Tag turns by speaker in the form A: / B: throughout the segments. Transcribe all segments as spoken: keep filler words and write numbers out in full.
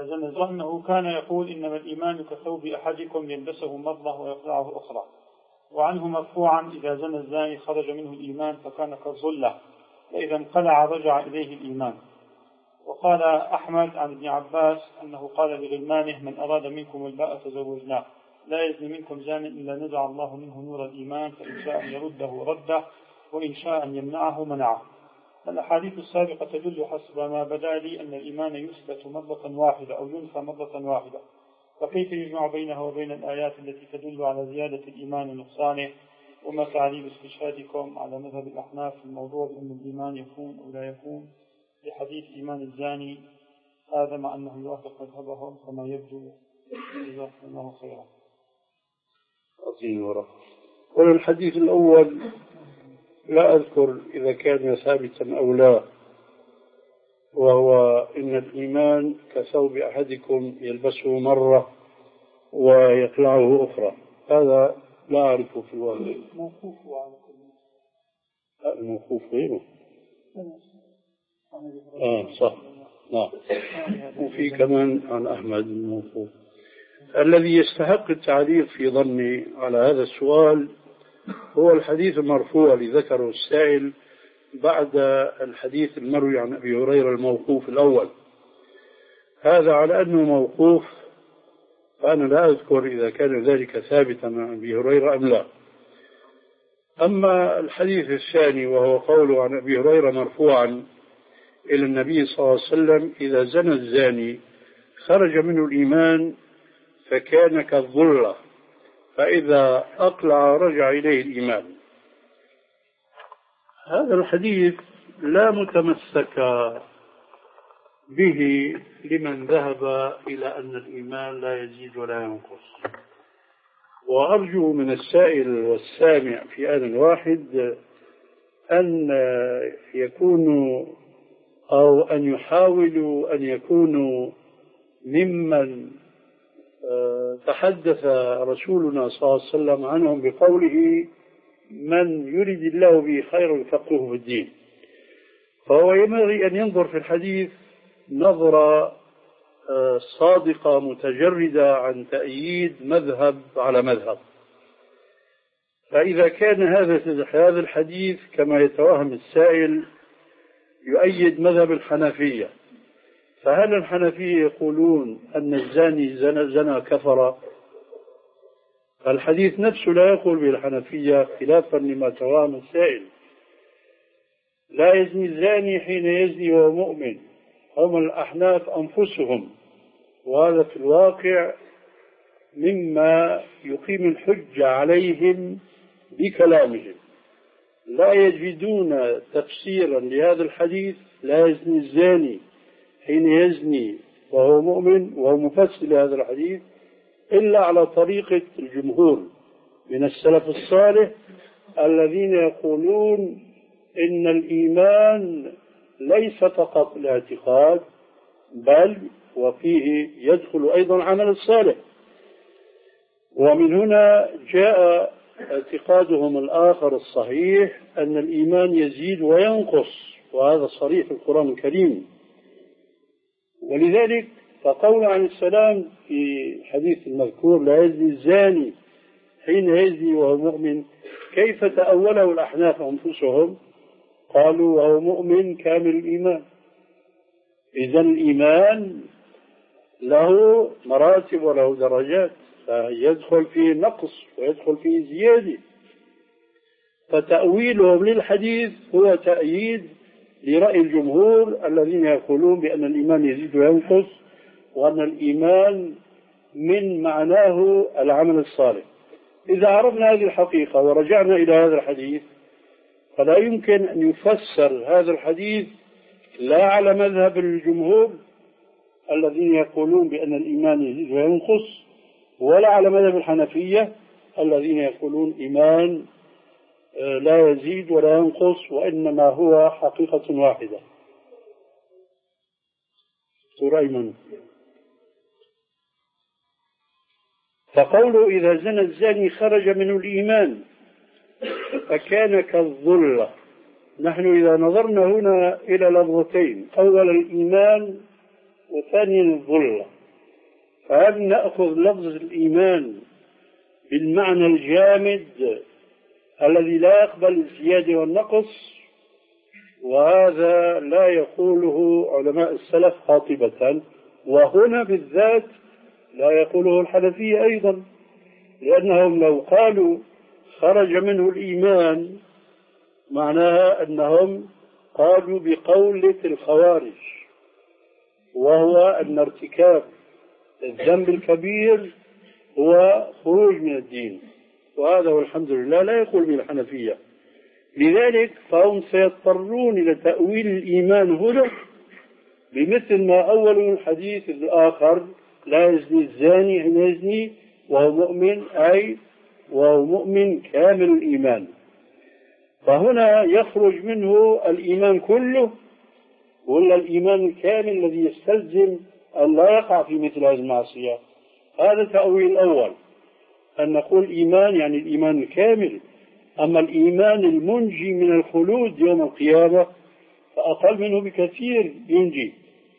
A: زنى وأنه كان يقول إنما الإيمان كثوب أحدكم يلبسه مرة ويقلعه أخرى. وعنه مرفوعا إذا زنى الزاني خرج منه الإيمان فكان كالظلة، فإذا انقلع رجع إليه الإيمان. وقال أحمد عن ابن عباس أنه قال لغلمانه من أراد منكم الباء تزوجناه، لا يزني منكم زان إلا نزع الله منه نور الإيمان، فإن شاء أن يرده رده وإن شاء أن يمنعه منعه. الأحاديث السابقة تدل حسب ما بدا لي أن الإيمان يثبت مرة واحدة أو ينفى مرة واحدة، فكيف يجمع بينها وبين الآيات التي تدل على زيادة الإيمان ونقصانه؟ وما تعليل استشهادكم على مذهب الأحناف في الموضوع بأن الإيمان يكون أو لا يكون لحديث إيمان الزاني، هذا مع أنه يوافق مذهبهم كما يبدو. جزاكم الله خيرا.
B: عظيم ورحمة. والحديث الأول لا أذكر إذا كان ثابتا أو لا، وهو إن الإيمان كثوب أحدكم يلبسه مرة ويقلعه أخرى، هذا لا أعرفه في الواقع.
A: موقوف على
B: كل الموقوف غيره. آه صح، نعم. وفي كمان عن أحمد الموقوف. الذي يستحق التعليق في ظني على هذا السؤال هو الحديث المرفوع الذي ذكره السائل بعد الحديث المروي عن أبي هريرة الموقوف الأول. هذا على أنه موقوف، فأنا لا أذكر إذا كان ذلك ثابتا عن أبي هريرة أم لا. أما الحديث الثاني وهو قوله عن أبي هريرة مرفوعا إلى النبي صلى الله عليه وسلم إذا زنى الزاني خرج منه الإيمان فكان كالظلة، فإذا أقلع رجع إليه الإيمان. هذا الحديث لا متمسك به لمن ذهب إلى أن الإيمان لا يزيد ولا ينقص. وأرجو من السائل والسامع في آن واحد أن يكونوا أو أن يحاولوا أن يكونوا ممن تحدث رسولنا صلى الله عليه وسلم عنهم بقوله من يريد الله به خيرا يفقهه في الدين. فهو ينبغي أن ينظر في الحديث نظرة صادقة متجردة عن تأييد مذهب على مذهب. فإذا كان هذا هذا الحديث كما يتوهم السائل يؤيد مذهب الحنفية، فهل الحنفية يقولون أن الزاني زنى زنى كفر؟ الحديث نفسه لا يقول به الحنفية خلافا لما توهم السائل. لا يزني الزاني حين يزني وهو مؤمن، هم الأحناف أنفسهم، وهذا في الواقع مما يقيم الحجة عليهم بكلامهم. لا يجدون تفسيرا لهذا الحديث لا يزني الزاني حين يزني وهو مؤمن وهو مفسر لهذا الحديث إلا على طريقة الجمهور من السلف الصالح الذين يقولون إن الإيمان ليس فقط الاعتقاد بل وفيه يدخل أيضا عمل الصالح. ومن هنا جاء اعتقادهم الآخر الصحيح أن الإيمان يزيد وينقص، وهذا صريح في القرآن الكريم. ولذلك فقول عن السلام في الحديث المذكور لا يزني الزاني حين يزني وهو مؤمن، كيف تأوله الأحناف أنفسهم؟ قالوا وهو مؤمن كامل الإيمان. إذن الإيمان له مراتب وله درجات، فيدخل فيه نقص ويدخل فيه زيادة. فتأويلهم للحديث هو تأييد لرأي الجمهور الذين يقولون بأن الإيمان يزيد وينقص، وأن الإيمان من معناه العمل الصالح. إذا عرفنا هذه الحقيقة ورجعنا إلى هذا الحديث فلا يمكن أن يفسر هذا الحديث لا على مذهب الجمهور الذين يقولون بأن الإيمان يزيد وينقص، ولا على مذهب الحنفية الذين يقولون إيمان لا يزيد ولا ينقص وإنما هو حقيقة واحدة. سورة أيمن. فقوله إذا زنى الزاني خرج منه الإيمان فكان كالظلة. نحن إذا نظرنا هنا إلى لفظتين، أولا الإيمان وثانيا الظلة، فهل نأخذ لفظ الإيمان بالمعنى الجامد الذي لا يقبل الزيادة والنقص؟ وهذا لا يقوله علماء السلف قاطبة، وهنا بالذات لا يقوله الحنفية أيضا، لأنهم لو قالوا خرج منه الإيمان معناها أنهم قالوا بقولة الخوارج، وهو أن ارتكاب الذنب الكبير هو خروج من الدين، وهذا والحمد لله لا يقول به الحنفية. لذلك فهم سيضطرون إلى تأويل الإيمان هنا بمثل ما أول الحديث الآخر: لا يزني الزاني حين يزني وهو مؤمن، أي وهو مؤمن كامل الإيمان. فهنا يخرج منه الإيمان كله، ولا الإيمان الكامل الذي يستلزم أن لا يقع في مثل هذه المعصية. هذا التأويل الأول، أن نقول إيمان يعني الإيمان الكامل. أما الإيمان المنجي من الخلود يوم القيامة فأقل منه بكثير ينجي.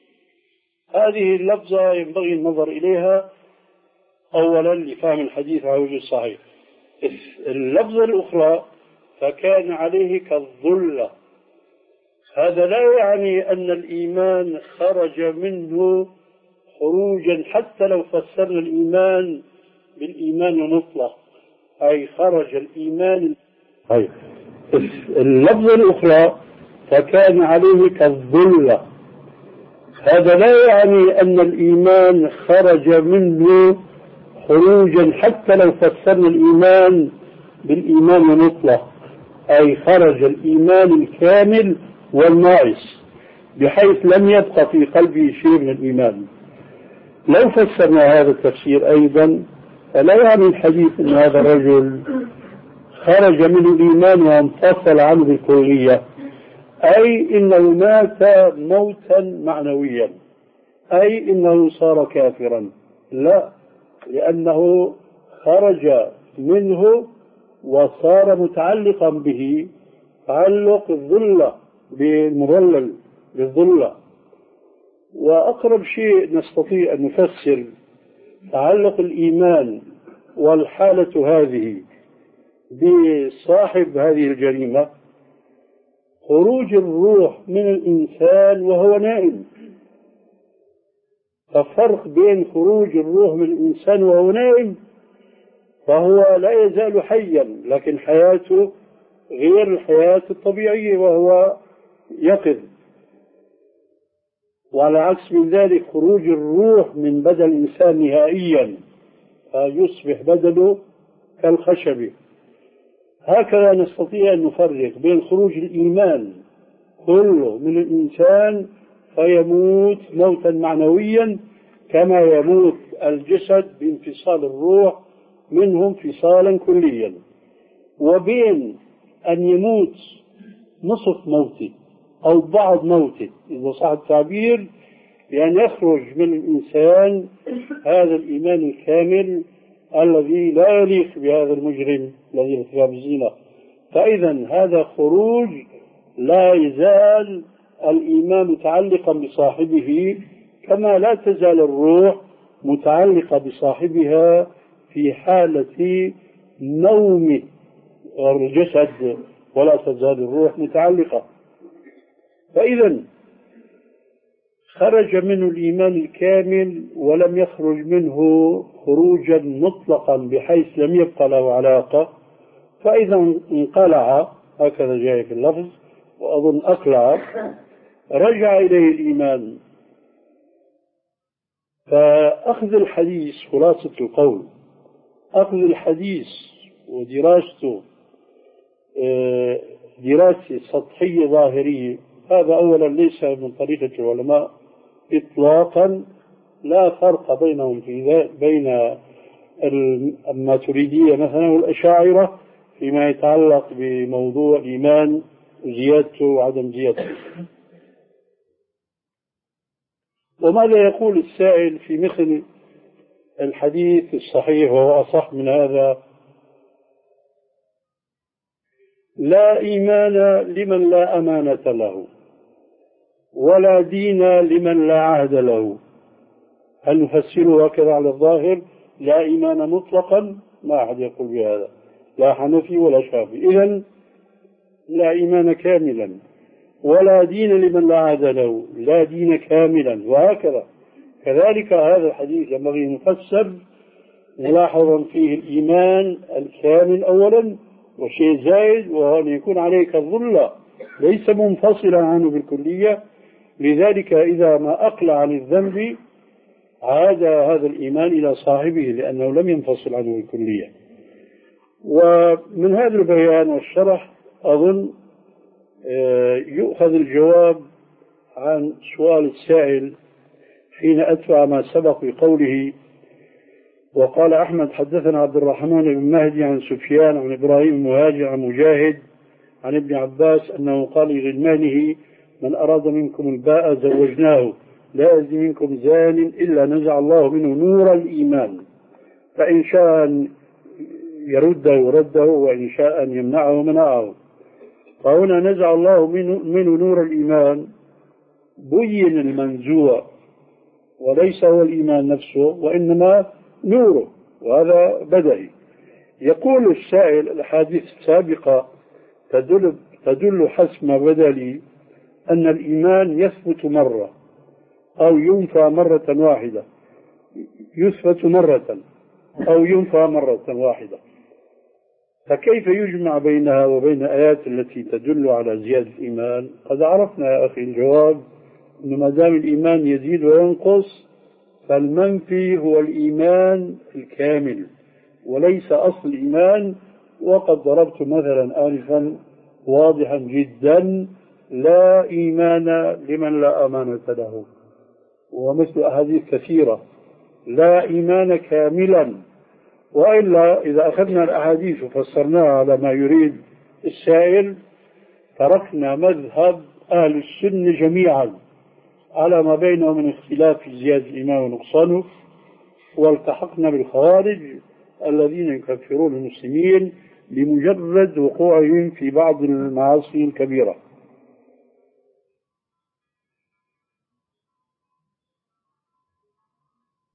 B: هذه اللفظة ينبغي النظر إليها أولا لفهم الحديث على وجه الصحيح. اللفظة الأخرى: فكان عليه كالظلة، هذا لا يعني أن الإيمان خرج منه خروجا، حتى لو فسرنا الإيمان بالإيمان المطلق، أي خرج الإيمان. أي اللفظة الأخرى: فكان عليه كالظلة، هذا لا يعني أن الإيمان خرج منه خروجا، حتى لو فسرنا الإيمان بالإيمان المطلق، أي خرج الإيمان الكامل والناقص، بحيث لم يبقى في قلبه شيء من الإيمان. لو فسرنا هذا التفسير أيضا فلا يعني الحديث أن هذا الرجل خرج من الإيمان وانفصل عنه بالكلية، أي إنه مات موتا معنويا، أي إنه صار كافرا. لا، لأنه خرج منه وصار متعلقا به تعلق الظلة بالمظلل بالظلة. وأقرب شيء نستطيع أن نفسر تعلق الإيمان والحالة هذه بصاحب هذه الجريمة: خروج الروح من الإنسان وهو نائم. فالفرق بين خروج الروح من الإنسان وهو نائم، فهو لا يزال حيا لكن حياته غير الحياة الطبيعية وهو يقظ. وعلى عكس من ذلك خروج الروح من بدن الإنسان نهائيا، فيصبح بدنه كالخشب. هكذا نستطيع أن نفرق بين خروج الإيمان كله من الإنسان فيموت موتا معنويا كما يموت الجسد بانفصال الروح منه انفصالا كليا، وبين أن يموت نصف موته أو بعض موته إذا صح التعبير، بأن يخرج من الإنسان هذا الإيمان الكامل الذي لا يليق بهذا المجرم الذي ارتكب الزنا. فإذا هذا خروج لا يزال الإيمان متعلقا بصاحبه، كما لا تزال الروح متعلقة بصاحبها في حالة نوم الجسد، ولا تزال الروح متعلقة. فإذا خرج منه الإيمان الكامل ولم يخرج منه خروجا مطلقا بحيث لم يبقى له علاقة، فإذا انقلع، هكذا جاء في اللفظ وأظن أقلع، رجع إليه الإيمان. فأخذ الحديث خلاصة القول، أخذ الحديث ودراسته دراسة سطحية ظاهرية، هذا أولا ليس من طريقة العلماء إطلاقا، لا فرق بينهم في بين الماتريدية مثلا والأشاعرة فيما يتعلق بموضوع الإيمان وزيادته وعدم زيادته. وماذا يقول السائل في مثل الحديث الصحيح وهو أصح من هذا؟ لا إيمان لمن لا أمانة له، ولا دين لمن لا عهد له. هل نفسره هكذا على الظاهر لا إيمان مطلقا؟ ما أحد يقول بهذا، لا حنفي ولا شافعي. إذن لا إيمان كاملا ولا دين لمن لا عهد له، لا دين كاملا، وهكذا. كذلك هذا الحديث ينبغي أن يفسر ملاحظا فيه الإيمان الكامل أولا، وشيء زائد وهو أن يكون عليك الظلة ليس منفصلا عنه بالكلية. لذلك إذا ما أقلع عن الذنب عاد هذا الإيمان إلى صاحبه لأنه لم ينفصل عنه بالكلية. ومن هذا البيان والشرح أظن يؤخذ الجواب عن سؤال السائل حين أتبع ما سبق بقوله: وقال أحمد حدثنا عبد الرحمن بن مهدي عن سفيان عن إبراهيم المهاجر عن مجاهد عن ابن عباس أنه قال لغلمانه: من أراد منكم الباء زوجناه، لا يزني منكم زان إلا نزع الله منه نور الإيمان، فإن شاء أن يرده رده وإن شاء أن يمنعه منعه. فهنا نزع الله منه, منه نور الإيمان، بين المنزوع وليس هو الإيمان نفسه وإنما نوره، وهذا بدئي. يقول السائل: الأحاديث السابقة تدل, تدل حسب ما بدا لي أن الإيمان يثبت مرة أو ينفى مرة واحدة، يثبت مرة أو ينفى مرة واحدة، فكيف يجمع بينها وبين آيات التي تدل على زيادة الإيمان؟ قد عرفنا يا أخي الجواب، أن ما دام الإيمان يزيد وينقص فالمنفي هو الإيمان الكامل وليس أصل الإيمان. وقد ضربت مثلا آنفا واضحا جدا: لا إيمان لمن لا أمانة له، ومثل أحاديث كثيرة: لا إيمان كاملا. وإلا إذا أخذنا الأحاديث وفسرناها على ما يريد السائل تركنا مذهب أهل السنة جميعا على ما بينهم من اختلاف في زيادة الإيمان ونقصانه، والتحقنا بالخوارج الذين يكفرون المسلمين لمجرد وقوعهم في بعض المعاصي الكبيرة.